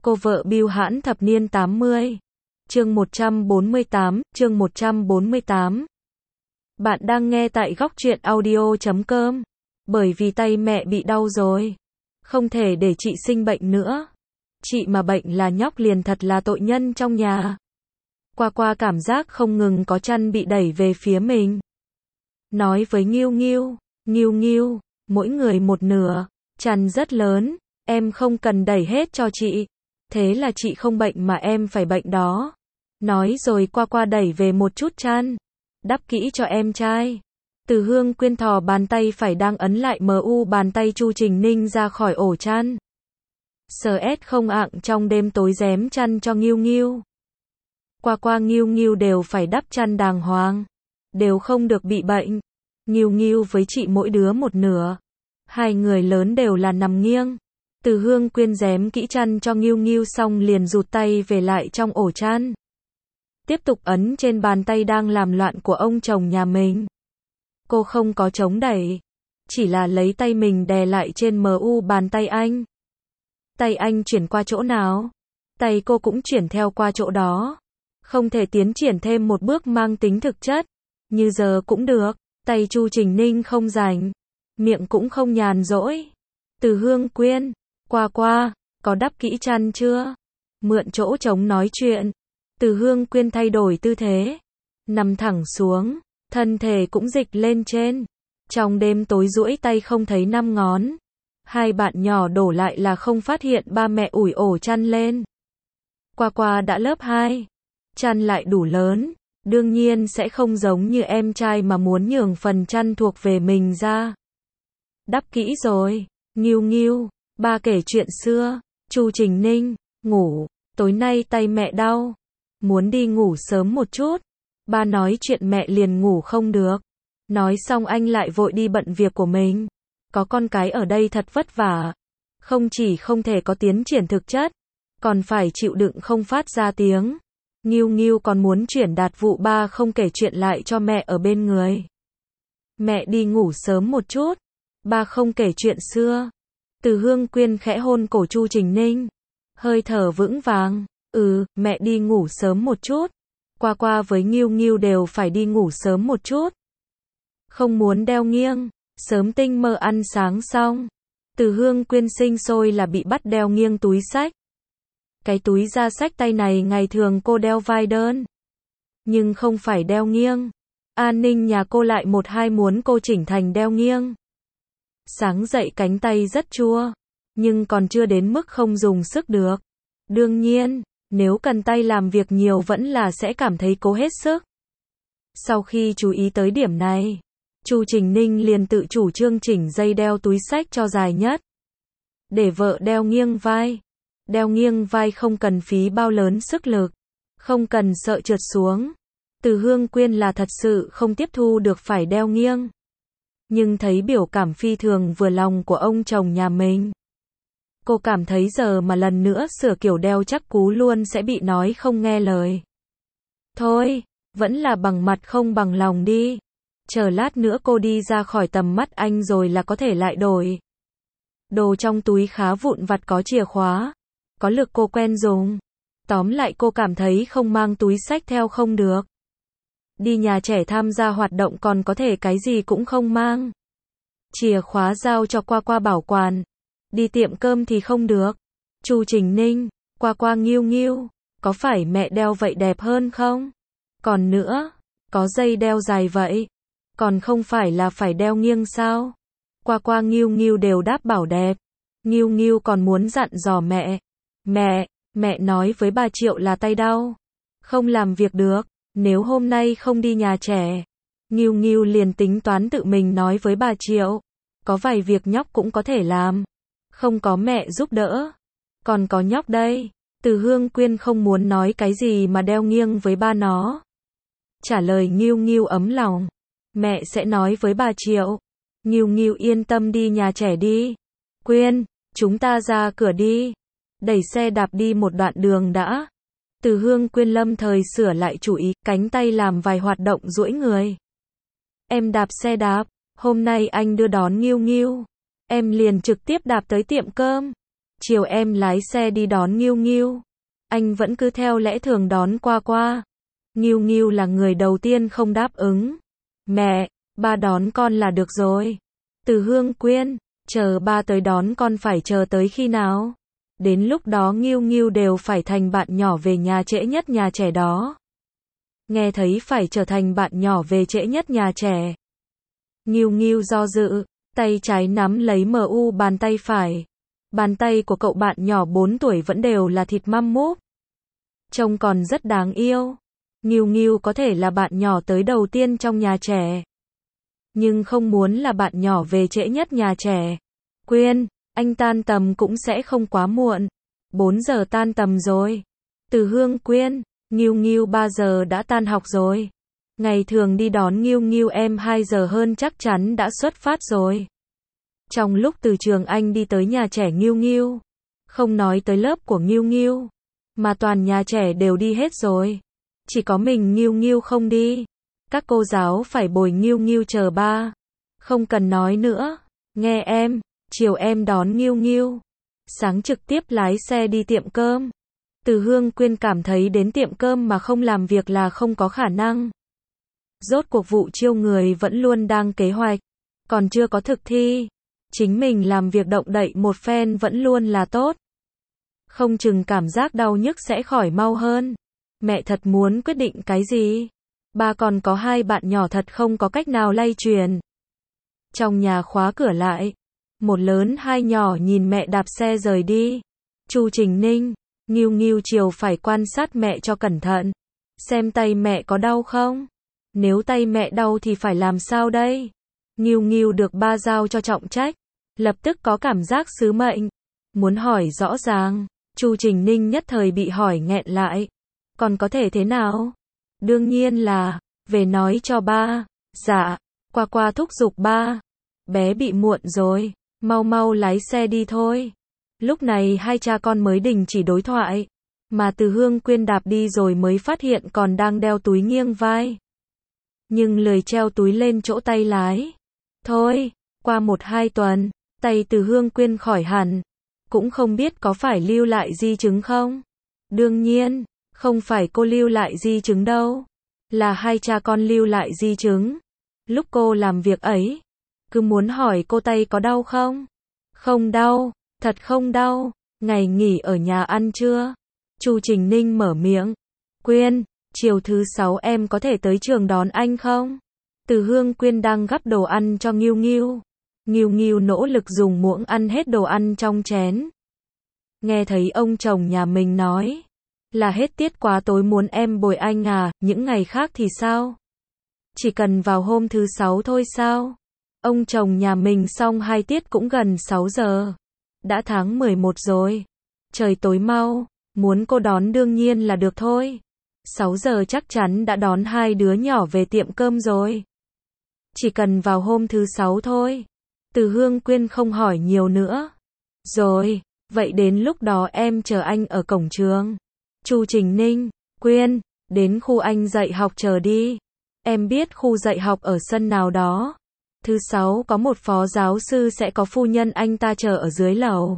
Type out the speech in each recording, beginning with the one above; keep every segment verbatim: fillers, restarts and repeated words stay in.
Cô vợ bưu hãn thập niên tám mươi. Chương một trăm bốn mươi tám, chương một trăm bốn mươi tám. Bạn đang nghe tại góc truyện audio chấm com. Bởi vì tay mẹ bị đau rồi. Không thể để chị sinh bệnh nữa. Chị mà bệnh là nhóc liền thật là tội nhân trong nhà. Qua qua cảm giác không ngừng có chăn bị đẩy về phía mình. Nói với Nghiêu Nghiêu, Nghiêu Nghiêu, mỗi người một nửa, chăn rất lớn, em không cần đẩy hết cho chị. Thế là chị không bệnh mà em phải bệnh đó. Nói rồi qua qua đẩy về một chút chăn. Đắp kỹ cho em trai. Từ Hương Quyên thò bàn tay phải đang ấn lại em u bàn tay Chu Trình Ninh ra khỏi ổ chăn. Sờ ét không ạng trong đêm tối rém chăn cho Nghiêu Nghiêu. Qua qua Nghiêu Nghiêu đều phải đắp chăn đàng hoàng. Đều không được bị bệnh. Nghiêu Nghiêu với chị mỗi đứa một nửa. Hai người lớn đều là nằm nghiêng. Từ Hương Quyên rém kỹ chăn cho Nghiêu Nghiêu xong liền rụt tay về lại trong ổ chăn. Tiếp tục ấn trên bàn tay đang làm loạn của ông chồng nhà mình. Cô không có chống đẩy. Chỉ là lấy tay mình đè lại trên em u bàn tay anh. Tay anh chuyển qua chỗ nào? Tay cô cũng chuyển theo qua chỗ đó. Không thể tiến triển thêm một bước mang tính thực chất. Như giờ cũng được. Tay Chu Trình Ninh không rảnh. Miệng cũng không nhàn rỗi. Từ Hương Quyên, qua qua, có đắp kỹ chăn chưa? Mượn chỗ trống nói chuyện. Từ Hương Quyên thay đổi tư thế. Nằm thẳng xuống. Thân thể cũng dịch lên trên. Trong đêm tối duỗi tay không thấy năm ngón. Hai bạn nhỏ đổ lại là không phát hiện ba mẹ ủi ổ chăn lên. Qua qua đã lớp hai. Chăn lại đủ lớn. Đương nhiên sẽ không giống như em trai mà muốn nhường phần chăn thuộc về mình ra. Đắp kỹ rồi. Nghiêu Nghiêu, ba kể chuyện xưa. Chu Trình Ninh, ngủ. Tối nay tay mẹ đau. Muốn đi ngủ sớm một chút. Ba nói chuyện mẹ liền ngủ không được. Nói xong anh lại vội đi bận việc của mình. Có con cái ở đây thật vất vả. Không chỉ không thể có tiến triển thực chất, còn phải chịu đựng không phát ra tiếng. Nghiêu Nghiêu còn muốn chuyển đạt vụ ba không kể chuyện lại cho mẹ ở bên người. Mẹ đi ngủ sớm một chút. Ba không kể chuyện xưa. Từ Hương Quyên khẽ hôn cổ Chu Trình Ninh. Hơi thở vững vàng. Ừ, mẹ đi ngủ sớm một chút. Qua qua với Nghiêu Nghiêu đều phải đi ngủ sớm một chút. Không muốn đeo nghiêng. Sớm tinh mơ ăn sáng xong. Từ Hương Quyên sinh sôi là bị bắt đeo nghiêng túi xách. Cái túi da xách tay này ngày thường cô đeo vai đơn. Nhưng không phải đeo nghiêng. An ninh nhà cô lại một hai muốn cô chỉnh thành đeo nghiêng. Sáng dậy cánh tay rất chua. Nhưng còn chưa đến mức không dùng sức được. Đương nhiên, nếu cần tay làm việc nhiều vẫn là sẽ cảm thấy cố hết sức. Sau khi chú ý tới điểm này, Chu Trình Ninh liền tự chủ trương chỉnh dây đeo túi xách cho dài nhất. Để vợ đeo nghiêng vai. Đeo nghiêng vai không cần phí bao lớn sức lực. Không cần sợ trượt xuống. Từ Hương Quyên là thật sự không tiếp thu được phải đeo nghiêng. Nhưng thấy biểu cảm phi thường vừa lòng của ông chồng nhà mình. Cô cảm thấy giờ mà lần nữa sửa kiểu đeo chắc cú luôn sẽ bị nói không nghe lời. Thôi, vẫn là bằng mặt không bằng lòng đi. Chờ lát nữa cô đi ra khỏi tầm mắt anh rồi là có thể lại đổi. Đồ trong túi khá vụn vặt có chìa khóa. Có lực cô quen dùng. Tóm lại cô cảm thấy không mang túi xách theo không được. Đi nhà trẻ tham gia hoạt động còn có thể cái gì cũng không mang. Chìa khóa giao cho qua qua bảo quản. Đi tiệm cơm thì không được. Chu Trình Ninh, qua qua Nghiêu Nghiêu, có phải mẹ đeo vậy đẹp hơn không? Còn nữa, có dây đeo dài vậy. Còn không phải là phải đeo nghiêng sao? Qua qua Nghiêu Nghiêu đều đáp bảo đẹp. Nghiêu Nghiêu còn muốn dặn dò mẹ. Mẹ, mẹ nói với bà Triệu là tay đau. Không làm việc được, nếu hôm nay không đi nhà trẻ. Nghiêu Nghiêu liền tính toán tự mình nói với bà Triệu. Có vài việc nhóc cũng có thể làm. Không có mẹ giúp đỡ. Còn có nhóc đây. Từ Hương Quyên không muốn nói cái gì mà đeo nghiêng với ba nó. Trả lời Nghiêu Nghiêu ấm lòng. Mẹ sẽ nói với bà Triệu. Nghiêu Nghiêu yên tâm đi nhà trẻ đi. Quyên, chúng ta ra cửa đi. Đẩy xe đạp đi một đoạn đường đã. Từ Hương Quyên lâm thời sửa lại chủ ý, cánh tay làm vài hoạt động duỗi người. Em đạp xe đạp, hôm nay anh đưa đón Nghiêu Nghiêu. Em liền trực tiếp đạp tới tiệm cơm. chiều em lái xe đi đón Nghiêu Nghiêu. Anh vẫn cứ theo lẽ thường đón qua qua. Nghiêu Nghiêu là người đầu tiên không đáp ứng. Mẹ, ba đón con là được rồi. Từ Hương Quyên, chờ ba tới đón con phải chờ tới khi nào? Đến lúc đó Nghiêu Nghiêu đều phải thành bạn nhỏ về nhà trễ nhất nhà trẻ đó. Nghe thấy phải trở thành bạn nhỏ về trễ nhất nhà trẻ. Nghiêu Nghiêu do dự, tay trái nắm lấy em u bàn tay phải. Bàn tay của cậu bạn nhỏ bốn tuổi vẫn đều là thịt măm múp. Trông còn rất đáng yêu. Nghiêu Nghiêu có thể là bạn nhỏ tới đầu tiên trong nhà trẻ. Nhưng không muốn là bạn nhỏ về trễ nhất nhà trẻ. Quyên, anh tan tầm cũng sẽ không quá muộn. bốn giờ tan tầm rồi. Từ Hương Quyên, Nghiêu Nghiêu ba giờ đã tan học rồi. Ngày thường đi đón Nghiêu Nghiêu em hai giờ hơn chắc chắn đã xuất phát rồi. Trong lúc từ trường anh đi tới nhà trẻ Nghiêu Nghiêu, không nói tới lớp của Nghiêu Nghiêu, mà toàn nhà trẻ đều đi hết rồi. Chỉ có mình Nghiêu Nghiêu không đi. Các cô giáo phải bồi Nghiêu Nghiêu chờ ba. Không cần nói nữa. Nghe em, chiều em đón Nghiêu Nghiêu. Sáng trực tiếp lái xe đi tiệm cơm. Từ Hương Quyên cảm thấy đến tiệm cơm mà không làm việc là không có khả năng. Rốt cuộc vụ chiêu người vẫn luôn đang kế hoạch, còn chưa có thực thi. Chính mình làm việc động đậy một phen vẫn luôn là tốt. Không chừng cảm giác đau nhức sẽ khỏi mau hơn. Mẹ thật muốn quyết định cái gì? Ba còn có hai bạn nhỏ thật không có cách nào lay truyền. Trong nhà khóa cửa lại. Một lớn hai nhỏ nhìn mẹ đạp xe rời đi. Chu Trình Ninh, Nghiêu Nghiêu chiều phải quan sát mẹ cho cẩn thận. Xem tay mẹ có đau không? Nếu tay mẹ đau thì phải làm sao đây? Nghiêu Nghiêu được ba giao cho trọng trách. Lập tức có cảm giác sứ mệnh. Muốn hỏi rõ ràng. Chu Trình Ninh nhất thời bị hỏi nghẹn lại. Còn có thể thế nào? Đương nhiên là, về nói cho ba. Dạ, qua qua thúc giục ba. Bé bị muộn rồi, mau mau lái xe đi thôi. Lúc này hai cha con mới đình chỉ đối thoại. Mà Từ Hương Quyên đạp đi rồi mới phát hiện còn đang đeo túi nghiêng vai. Nhưng lười treo túi lên chỗ tay lái. Thôi, qua một hai tuần, tay Từ Hương Quyên khỏi hẳn. Cũng không biết có phải lưu lại di chứng không? Đương nhiên, không phải cô lưu lại di chứng đâu. Là hai cha con lưu lại di chứng. Lúc cô làm việc ấy, cứ muốn hỏi cô tay có đau không? Không đau, thật không đau. Ngày nghỉ ở nhà ăn trưa. Chu Trình Ninh mở miệng. Quyên, chiều thứ sáu em có thể tới trường đón anh không? Từ Hương Quyên đang gắp đồ ăn cho Nghiêu Nghiêu. Nghiêu Nghiêu nỗ lực dùng muỗng ăn hết đồ ăn trong chén. Nghe thấy ông chồng nhà mình nói là hết tiết quá tối muốn em bồi anh à, những ngày khác thì sao? Chỉ cần vào hôm thứ sáu thôi sao? Ông chồng nhà mình xong hai tiết cũng gần sáu giờ. Đã tháng mười một rồi. Trời tối mau, muốn cô đón đương nhiên là được thôi. sáu giờ chắc chắn đã đón hai đứa nhỏ về tiệm cơm rồi. Chỉ cần vào hôm thứ sáu thôi. Từ Hương Quyên không hỏi nhiều nữa. Rồi, vậy đến lúc đó em chờ anh ở cổng trường. Chu Trình Ninh, Quyên, đến khu anh dạy học chờ đi. Em biết khu dạy học ở sân nào đó. Thứ sáu có một phó giáo sư sẽ có phu nhân anh ta chờ ở dưới lầu.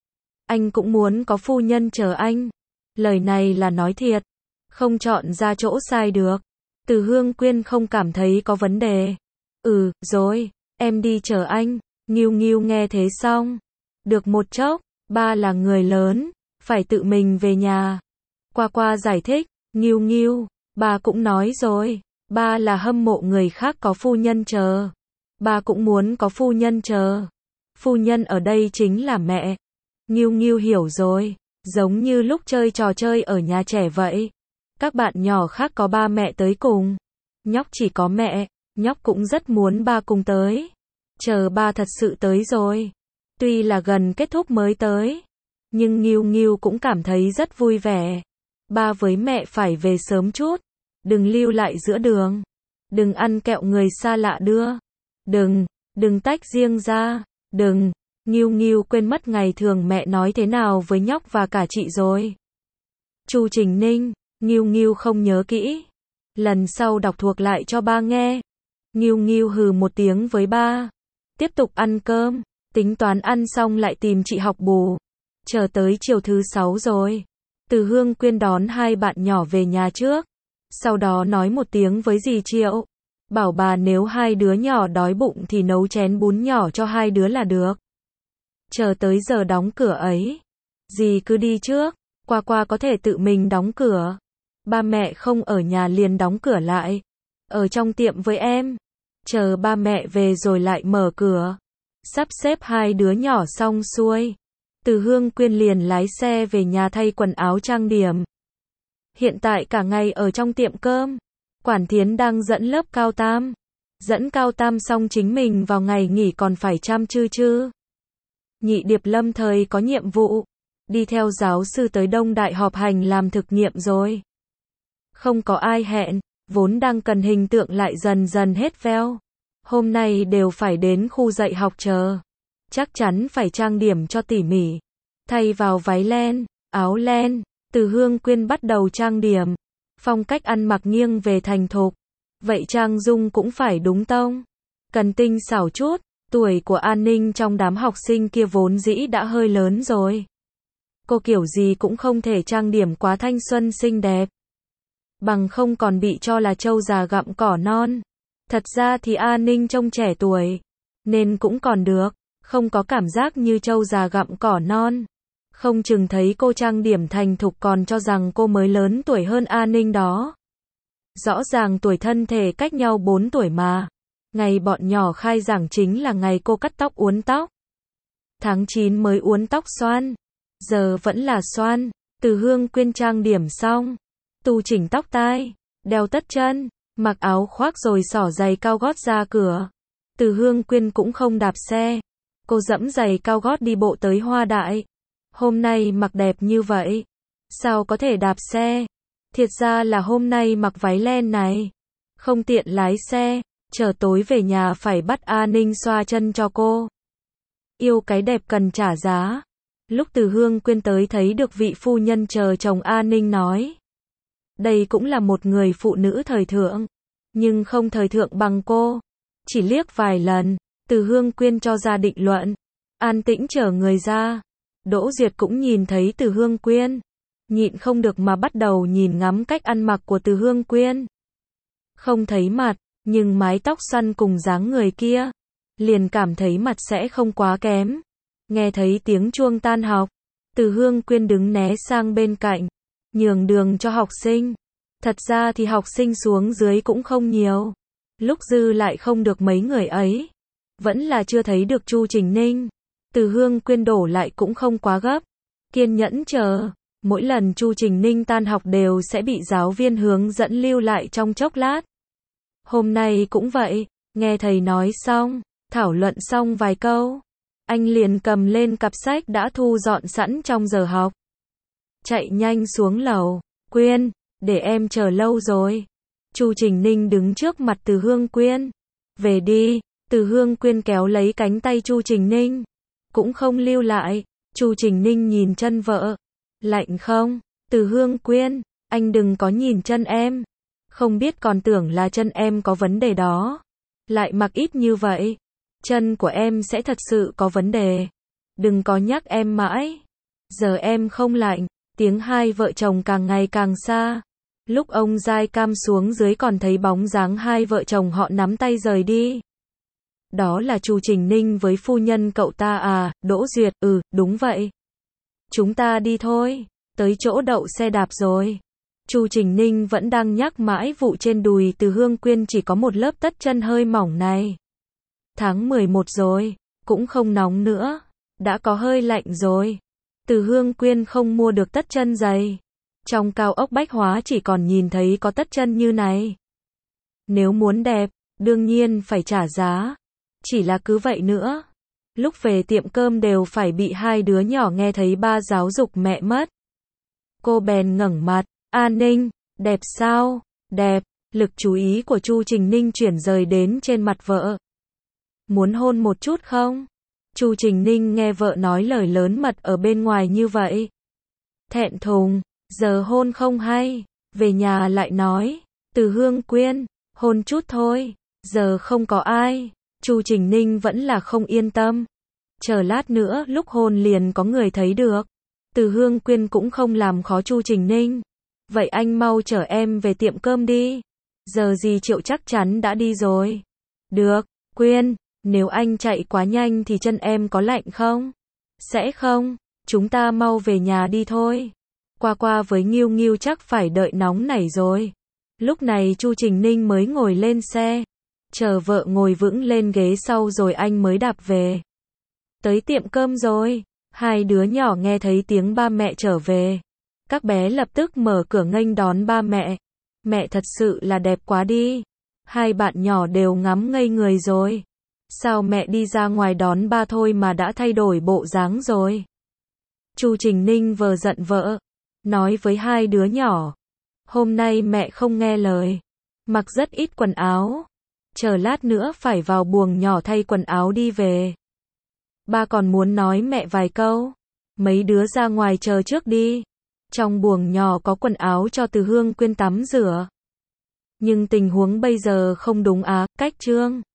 Anh cũng muốn có phu nhân chờ anh. Lời này là nói thiệt. Không chọn ra chỗ sai được. Từ Hương Quyên không cảm thấy có vấn đề. Ừ, rồi, em đi chờ anh. Nghiêu Nghiêu nghe thế xong. Được một chốc, ba là người lớn, phải tự mình về nhà. Qua qua giải thích, Nghiêu Nghiêu, ba cũng nói rồi. Ba là hâm mộ người khác có phu nhân chờ. Ba cũng muốn có phu nhân chờ. Phu nhân ở đây chính là mẹ. Nghiêu Nghiêu hiểu rồi. Giống như lúc chơi trò chơi ở nhà trẻ vậy. Các bạn nhỏ khác có ba mẹ tới cùng. Nhóc chỉ có mẹ. Nhóc cũng rất muốn ba cùng tới. Chờ ba thật sự tới rồi. Tuy là gần kết thúc mới tới. Nhưng Nghiêu Nghiêu cũng cảm thấy rất vui vẻ. Ba với mẹ phải về sớm chút. Đừng lưu lại giữa đường. Đừng ăn kẹo người xa lạ đưa. Đừng, đừng tách riêng ra. Đừng. Nghiêu Nghiêu quên mất ngày thường mẹ nói thế nào với nhóc và cả chị rồi. Chu Trình Ninh, Nghiêu Nghiêu không nhớ kỹ. Lần sau đọc thuộc lại cho ba nghe. Nghiêu Nghiêu hừ một tiếng với ba. Tiếp tục ăn cơm. Tính toán ăn xong lại tìm chị học bù. Chờ tới chiều thứ sáu rồi. Từ Hương Quyên đón hai bạn nhỏ về nhà trước. Sau đó nói một tiếng với dì Triệu. Bảo bà nếu hai đứa nhỏ đói bụng thì nấu chén bún nhỏ cho hai đứa là được. Chờ tới giờ đóng cửa ấy. Dì cứ đi trước. Qua qua có thể tự mình đóng cửa. Ba mẹ không ở nhà liền đóng cửa lại. Ở trong tiệm với em. Chờ ba mẹ về rồi lại mở cửa. Sắp xếp hai đứa nhỏ xong xuôi. Từ Hương Quyên liền lái xe về nhà thay quần áo trang điểm. Hiện tại cả ngày ở trong tiệm cơm. Quản Thiến đang dẫn lớp cao tam. Dẫn cao tam xong chính mình vào ngày nghỉ còn phải chăm chư chư. Nhị Điệp lâm thời có nhiệm vụ. Đi theo giáo sư tới Đông Đại họp hành làm thực nghiệm rồi. Không có ai hẹn, vốn đang cần hình tượng lại dần dần hết veo. Hôm nay đều phải đến khu dạy học chờ. Chắc chắn phải trang điểm cho tỉ mỉ. Thay vào váy len, áo len, Từ Hương Quyên bắt đầu trang điểm. Phong cách ăn mặc nghiêng về thành thục. Vậy trang dung cũng phải đúng tông. Cần tinh xảo chút. Tuổi của An Ninh trong đám học sinh kia vốn dĩ đã hơi lớn rồi. Cô kiểu gì cũng không thể trang điểm quá thanh xuân xinh đẹp. Bằng không còn bị cho là trâu già gặm cỏ non. Thật ra thì An Ninh trông trẻ tuổi. Nên cũng còn được. Không có cảm giác như trâu già gặm cỏ non. Không chừng thấy cô trang điểm thành thục còn cho rằng cô mới lớn tuổi hơn An Ninh đó. Rõ ràng tuổi thân thể cách nhau bốn tuổi mà. Ngày bọn nhỏ khai giảng chính là ngày cô cắt tóc uốn tóc. Tháng chín mới uốn tóc xoăn. Giờ vẫn là xoăn. Từ Hương Quyên trang điểm xong. Tu chỉnh tóc tai. Đeo tất chân. Mặc áo khoác rồi xỏ giày cao gót ra cửa. Từ Hương Quyên cũng không đạp xe. Cô dẫm giày cao gót đi bộ tới Hoa Đại. Hôm nay mặc đẹp như vậy. Sao có thể đạp xe? Thiệt ra là hôm nay mặc váy len này. Không tiện lái xe. Chờ tối về nhà phải bắt An Ninh xoa chân cho cô. Yêu cái đẹp cần trả giá. Lúc Từ Hương Quyên tới thấy được vị phu nhân chờ chồng An Ninh nói. Đây cũng là một người phụ nữ thời thượng. Nhưng không thời thượng bằng cô. Chỉ liếc vài lần. Từ Hương Quyên cho ra định luận. An tĩnh chở người ra. Đỗ Duyệt cũng nhìn thấy Từ Hương Quyên. Nhịn không được mà bắt đầu nhìn ngắm cách ăn mặc của Từ Hương Quyên. Không thấy mặt. Nhưng mái tóc xoăn cùng dáng người kia. Liền cảm thấy mặt sẽ không quá kém. Nghe thấy tiếng chuông tan học. Từ Hương Quyên đứng né sang bên cạnh. Nhường đường cho học sinh. Thật ra thì học sinh xuống dưới cũng không nhiều. Lúc dư lại không được mấy người ấy. Vẫn là chưa thấy được Chu Trình Ninh. Từ Hương Quyên đổ lại cũng không quá gấp. Kiên nhẫn chờ. Mỗi lần Chu Trình Ninh tan học đều sẽ bị giáo viên hướng dẫn lưu lại trong chốc lát. Hôm nay cũng vậy. Nghe thầy nói xong. Thảo luận xong vài câu. Anh liền cầm lên cặp sách đã thu dọn sẵn trong giờ học. Chạy nhanh xuống lầu. Quyên, để em chờ lâu rồi. Chu Trình Ninh đứng trước mặt Từ Hương Quyên. Về đi. Từ Hương Quyên kéo lấy cánh tay Chu Trình Ninh. Cũng không lưu lại. Chu Trình Ninh nhìn chân vợ. Lạnh không? Từ Hương Quyên, anh đừng có nhìn chân em. Không biết còn tưởng là chân em có vấn đề đó. Lại mặc ít như vậy. Chân của em sẽ thật sự có vấn đề. Đừng có nhắc em mãi. Giờ em không lạnh. Tiếng hai vợ chồng càng ngày càng xa. Lúc ông Giai Cam xuống dưới còn thấy bóng dáng hai vợ chồng họ nắm tay rời đi. Đó là Chu Trình Ninh với phu nhân cậu ta à? Đỗ Duyệt, ừ, đúng vậy. Chúng ta đi thôi. Tới chỗ đậu xe đạp rồi. Chu Trình Ninh vẫn đang nhắc mãi vụ trên đùi Từ Hương Quyên chỉ có một lớp tất chân hơi mỏng này. Tháng mười một rồi. Cũng không nóng nữa. Đã có hơi lạnh rồi. Từ Hương Quyên không mua được tất chân dày. Trong cao ốc Bách Hóa chỉ còn nhìn thấy có tất chân như này. Nếu muốn đẹp, đương nhiên phải trả giá. Chỉ là cứ vậy nữa. Lúc về tiệm cơm đều phải bị hai đứa nhỏ nghe thấy ba giáo dục mẹ mất. Cô bèn ngẩng mặt. An Ninh, đẹp sao? Đẹp. Lực chú ý của Chu Trình Ninh chuyển rời đến trên mặt vợ. Muốn hôn một chút không? Chu Trình Ninh nghe vợ nói lời lớn mật ở bên ngoài như vậy. Thẹn thùng, giờ hôn không hay. Về nhà lại nói. Từ Hương Quyên, hôn chút thôi. Giờ không có ai. Chu Trình Ninh vẫn là không yên tâm. Chờ lát nữa lúc hôn liền có người thấy được. Từ Hương Quyên cũng không làm khó Chu Trình Ninh. Vậy anh mau chở em về tiệm cơm đi. Giờ gì Triệu chắc chắn đã đi rồi. Được, Quyên, nếu anh chạy quá nhanh thì chân em có lạnh không? Sẽ không, chúng ta mau về nhà đi thôi. Qua qua với Nghiêu Nghiêu chắc phải đợi nóng nảy rồi. Lúc này Chu Trình Ninh mới ngồi lên xe. Chờ vợ ngồi vững lên ghế sau rồi anh mới đạp về. Tới tiệm cơm rồi. Hai đứa nhỏ nghe thấy tiếng ba mẹ trở về. Các bé lập tức mở cửa nghênh đón ba mẹ. Mẹ thật sự là đẹp quá đi. Hai bạn nhỏ đều ngắm ngây người rồi. Sao mẹ đi ra ngoài đón ba thôi mà đã thay đổi bộ dáng rồi? Chu Trình Ninh vờ giận vợ. Nói với hai đứa nhỏ. Hôm nay mẹ không nghe lời. Mặc rất ít quần áo. Chờ lát nữa phải vào buồng nhỏ thay quần áo đi về. Ba còn muốn nói mẹ vài câu. Mấy đứa ra ngoài chờ trước đi. Trong buồng nhỏ có quần áo cho Từ Hương Quyên tắm rửa. Nhưng tình huống bây giờ không đúng á, cách Trương